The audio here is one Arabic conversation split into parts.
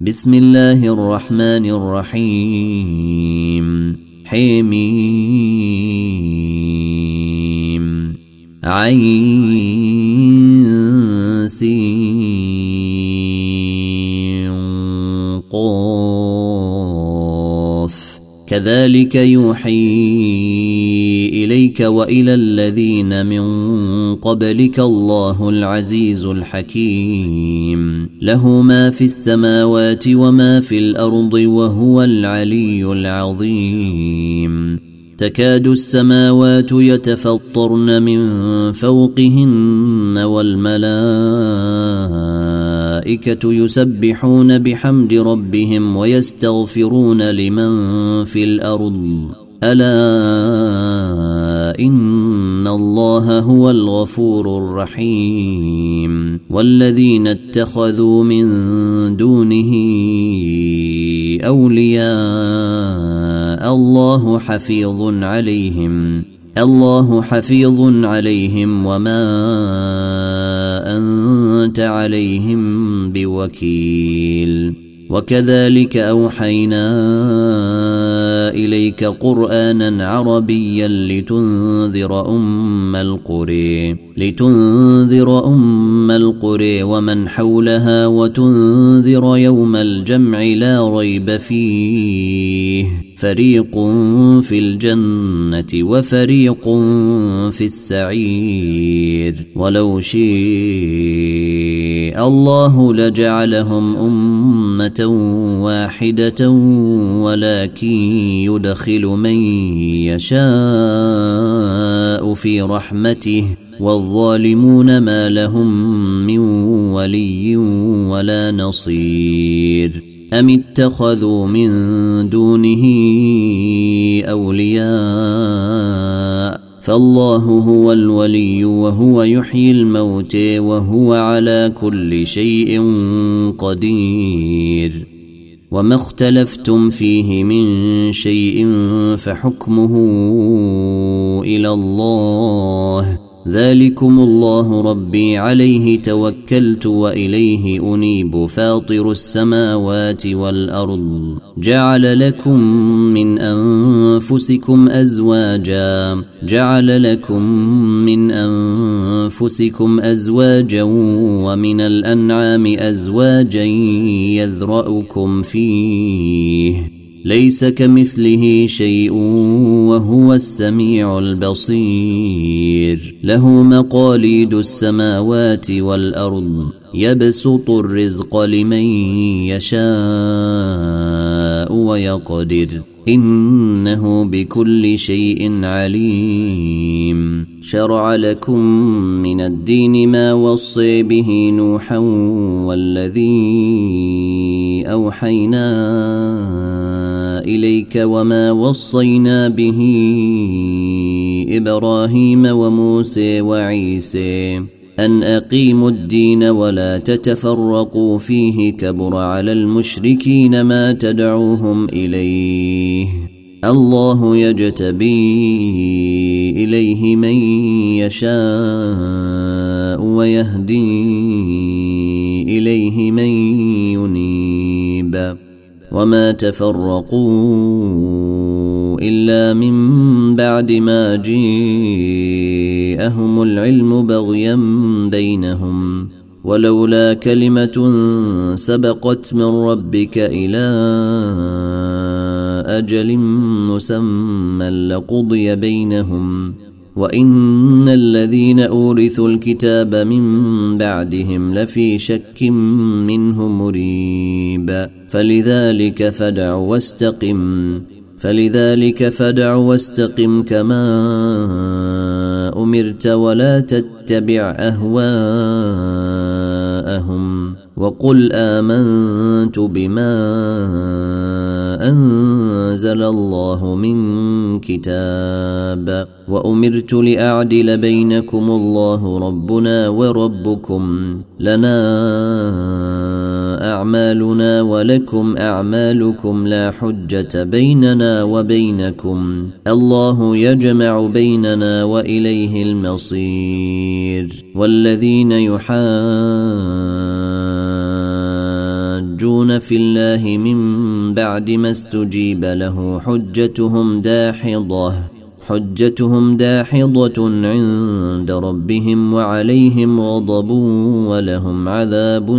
بسم الله الرحمن الرحيم حميم عين سين قاف كذلك يوحي إليك وإلى الذين من قبلك الله العزيز الحكيم له ما في السماوات وما في الأرض وهو العلي العظيم تكاد السماوات يتفطرن من فوقهن والملائكة يسبحون بحمد ربهم ويستغفرون لمن في الأرض ألا إن الله هو الغفور الرحيم والذين اتخذوا من دونه أولياء الله حفيظ عليهم وما أنت عليهم بوكيل وكذلك أوحينا إليك قرآنا عربيا لتنذر أم القرى ومن حولها وتنذر يوم الجمع لا ريب فيه فريق في الجنة وفريق في السعير ولو شاء الله لجعلهم أمة واحدة ولكن يدخل من يشاء في رحمته والظالمون ما لهم من ولي ولا نصير أم اتخذوا من دونه أولياء فالله هو الولي وهو يحيي الموتى وهو على كل شيء قدير وما اختلفتم فيه من شيء فحكمه إلى الله ذلكم الله ربي عليه توكلت وإليه أنيب فاطر السماوات والأرض جعل لكم من أنفسكم أزواجا ومن الأنعام أزواجا يذرأكم فيه ليس كمثله شيء وهو السميع البصير له مقاليد السماوات والأرض يبسط الرزق لمن يشاء ويقدر إنه بكل شيء عليم شرع لكم من الدين ما وصي به نوحا والذي أوحينا إليك وما وصينا به إبراهيم وموسى وعيسى أن أقيموا الدين ولا تتفرقوا فيه كبر على المشركين ما تدعوهم إليه الله يجتبي إليه من يشاء ويهدي إليه من ينيب وما تفرقوا إلا من بعد ما جاءهم العلم بغيا بينهم ولولا كلمة سبقت من ربك إلى أجل مسمى لقضي بينهم وإن الذين أورثوا الكتاب من بعدهم لفي شك منه مريب فلذلك فدع واستقم كما أمرت ولا تتبع أهواءهم وقل آمنت بما أنزل الله من كتاب وأمرت لأعدل بينكم الله ربنا وربكم لنا أعمالنا ولكم أعمالكم لا حجة بيننا وبينكم الله يجمع بيننا وإليه المصير والذين يحاجون يحاجون في الله من بعد ما استجيب له حجتهم داحضة عند ربهم وعليهم غضب ولهم عذاب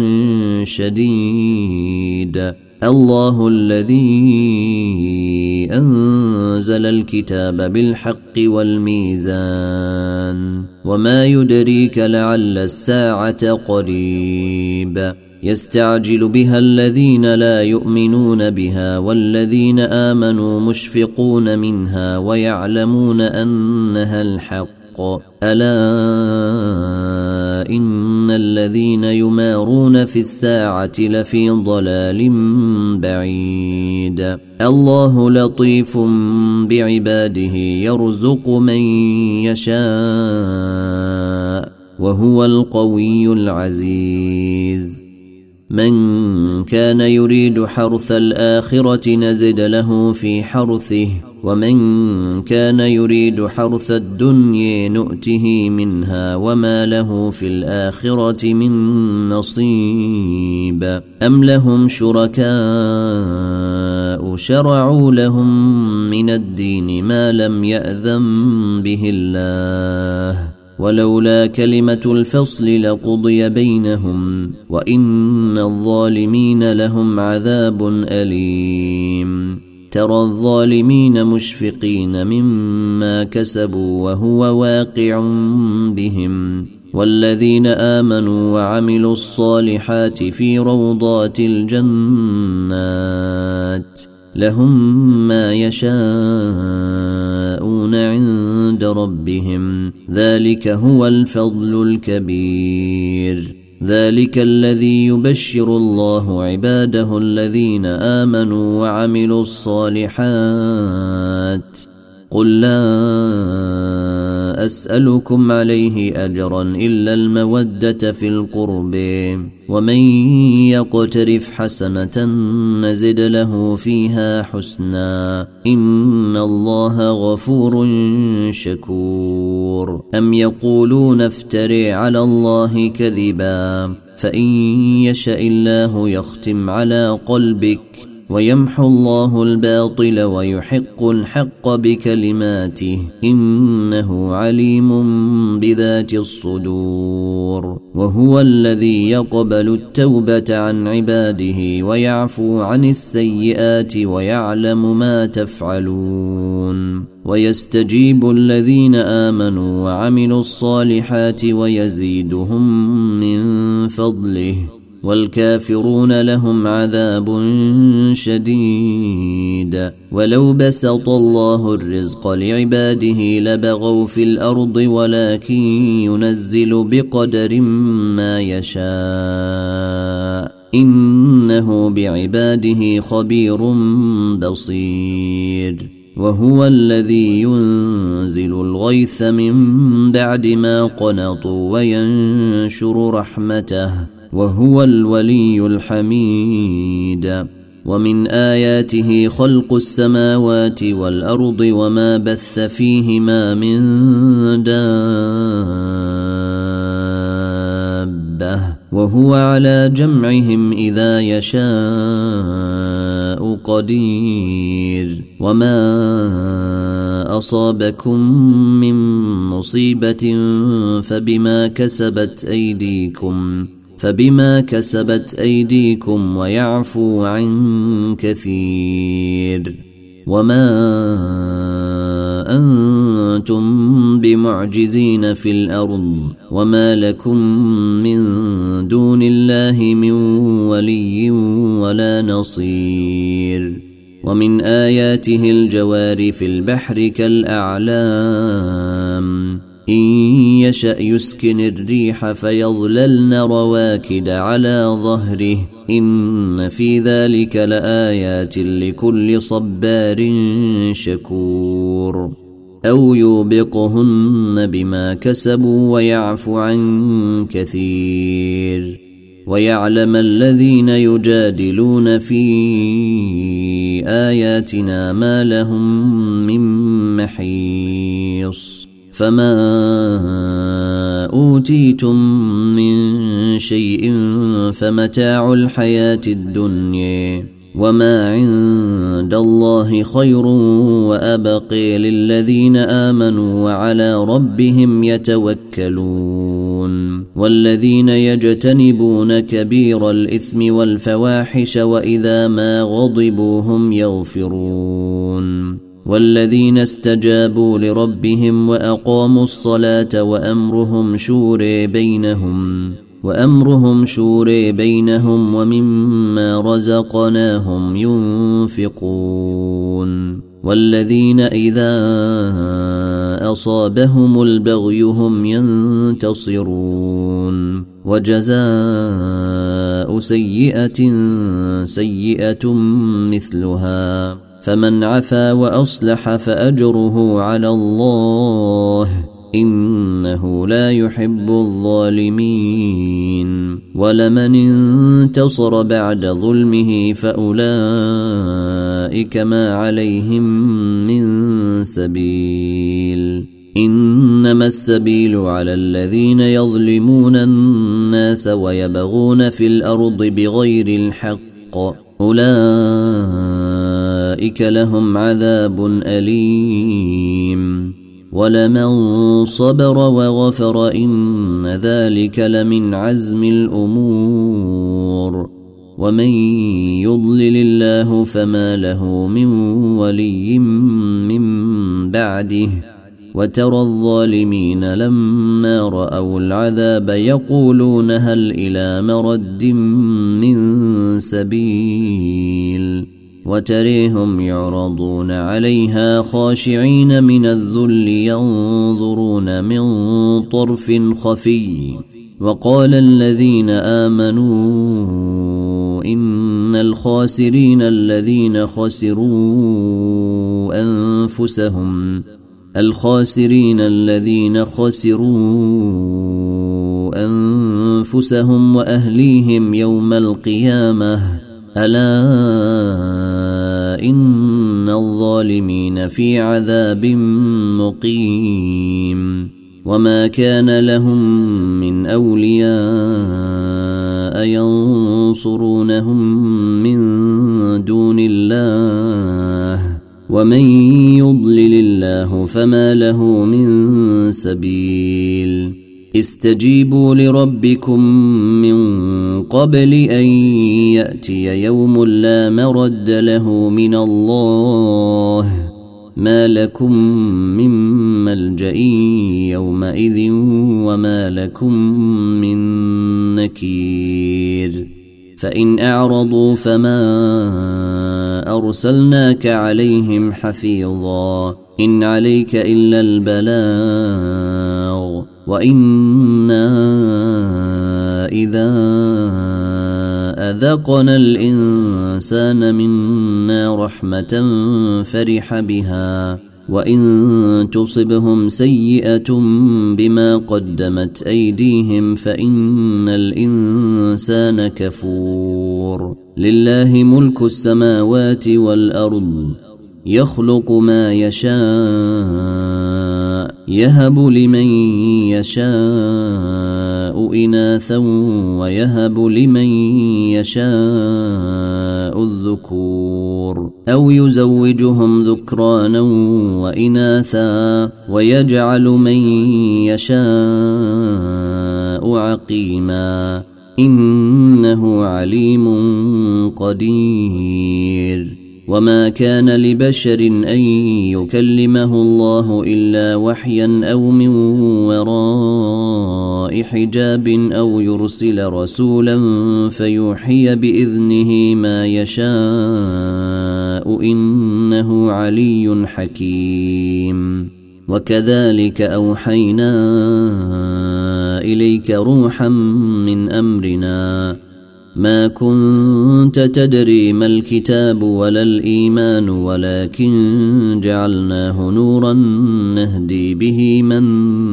شديد. الله الذي أنزل الكتاب بالحق والميزان وما يدريك لعل الساعة قريب يستعجل بها الذين لا يؤمنون بها والذين آمنوا مشفقون منها ويعلمون أنها الحق ألا إن الذين يمارون في الساعة لفي ضلال بعيد. الله لطيف بعباده يرزق من يشاء وهو القوي العزيز. من كان يريد حرث الآخرة نزد له في حرثه ومن كان يريد حرث الدنيا نؤته منها وما له في الآخرة من نصيب. أم لهم شركاء شرعوا لهم من الدين ما لم يأذن به الله ولولا كلمة الفصل لقضي بينهم وإن الظالمين لهم عذاب أليم. ترى الظالمين مشفقين مما كسبوا وهو واقع بهم والذين آمنوا وعملوا الصالحات في روضات الجنات لهم ما يشاءون عند ربهم ذلك هو الفضل الكبير. ذلك الذي يبشر الله عباده الذين آمنوا وعملوا الصالحات قل لا أسألكم عليه أجرا إلا المودة في القرب ومن يقترف حسنة نزد له فيها حسنا إن الله غفور شكور. أم يقولون افتري على الله كذبا فإن يشاء الله يختم على قلبك ويمحو الله الباطل ويحق الحق بكلماته إنه عليم بذات الصدور. وهو الذي يقبل التوبة عن عباده ويعفو عن السيئات ويعلم ما تفعلون ويستجيب الذين آمنوا وعملوا الصالحات ويزيدهم من فضله والكافرون لهم عذاب شديد. ولو بسط الله الرزق لعباده لبغوا في الأرض ولكن ينزل بقدر ما يشاء إنه بعباده خبير بصير. وهو الذي ينزل الغيث من بعد ما قنطوا وينشر رحمته وهو الولي الحميد. ومن آياته خلق السماوات والأرض وما بث فيهما من دابة وهو على جمعهم إذا يشاء قدير. وما أصابكم من مصيبة فبما كسبت أيديكم ويعفو عن كثير. وما أنتم بمعجزين في الأرض وما لكم من دون الله من ولي ولا نصير. ومن آياته الجوار في البحر كالأعلام إن يشأ يسكن الريح فيظللن رواكد على ظهره إن في ذلك لآيات لكل صبار شكور. أو يوبقهن بما كسبوا ويعفو عن كثير. ويعلم الذين يجادلون في آياتنا ما لهم من محيص فما أوتيتم من شيء فمتاع الحياة الدنيا وما عند الله خير وأبقى للذين آمنوا وعلى ربهم يتوكلون والذين يجتنبون كبير الإثم والفواحش وإذا ما غضبوا هم يغفرون والذين استجابوا لربهم وأقاموا الصلاة وأمرهم شورى بينهم ومما رزقناهم ينفقون والذين إذا أصابهم البغي هم ينتصرون وجزاء سيئة سيئة مثلها فمن عفا وأصلح فأجره على الله إنه لا يحب الظالمين ولمن انتصر بعد ظلمه فأولئك ما عليهم من سبيل إنما السبيل على الذين يظلمون الناس ويبغون في الأرض بغير الحق أولئك لهم عذاب أليم ولمن صبر وغفر إن ذلك لمن عزم الأمور ومن يضلل الله فما له من ولي من بعده وترى الظالمين لما رأوا العذاب يقولون هل إلى مرد من سبيل وتريهم يعرضون عليها خاشعين من الذل ينظرون من طرف خفي وقال الذين آمنوا إن الخاسرين الذين خسروا أنفسهم وأهليهم يوم القيامة ألا إن الظالمين في عذاب مقيم وما كان لهم من أولياء ينصرونهم من دون الله ومن يضلل الله فما له من سبيل استجيبوا لربكم من قبل أن يأتي يوم لا مرد له من الله ما لكم من ملجأ يومئذ وما لكم من نكير فإن أعرضوا فما أرسلناك عليهم حفيظا إن عليك إلا البلاغ وإنا إذا أذقنا الإنسان منا رحمة فرح بها وإن تصبهم سيئة بما قدمت أيديهم فإن الإنسان كفور لله ملك السماوات والأرض يخلق ما يشاء يهب لمن يشاء إناثا ويهب لمن يشاء الذكور أو يزوجهم ذكرانا وإناثا ويجعل من يشاء عقيما إنه عليم قدير وما كان لبشر أن يكلمه الله إلا وحيا أو من وراء حجاب أو يرسل رسولا فيوحي بإذنه ما يشاء إنه علي حكيم وكذلك أوحينا إليك روحا من أمرنا ما كنت تدري ما الكتاب ولا الإيمان ولكن جعلناه نورا نهدي به من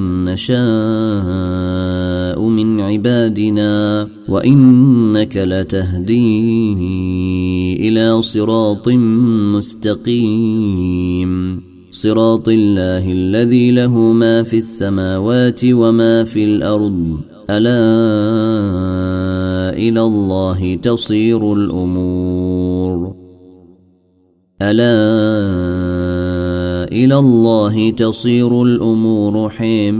نشاء من عبادنا وإنك لتهدي إلى صراط مستقيم صراط الله الذي له ما في السماوات وما في الأرض ألا إلى الله تصير الأمور ألا إلى الله تصير الأمور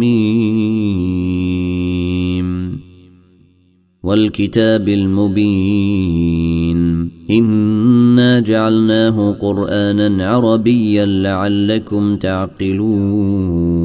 حميم والكتاب المبين إنا جعلناه قرآنا عربيا لعلكم تعقلون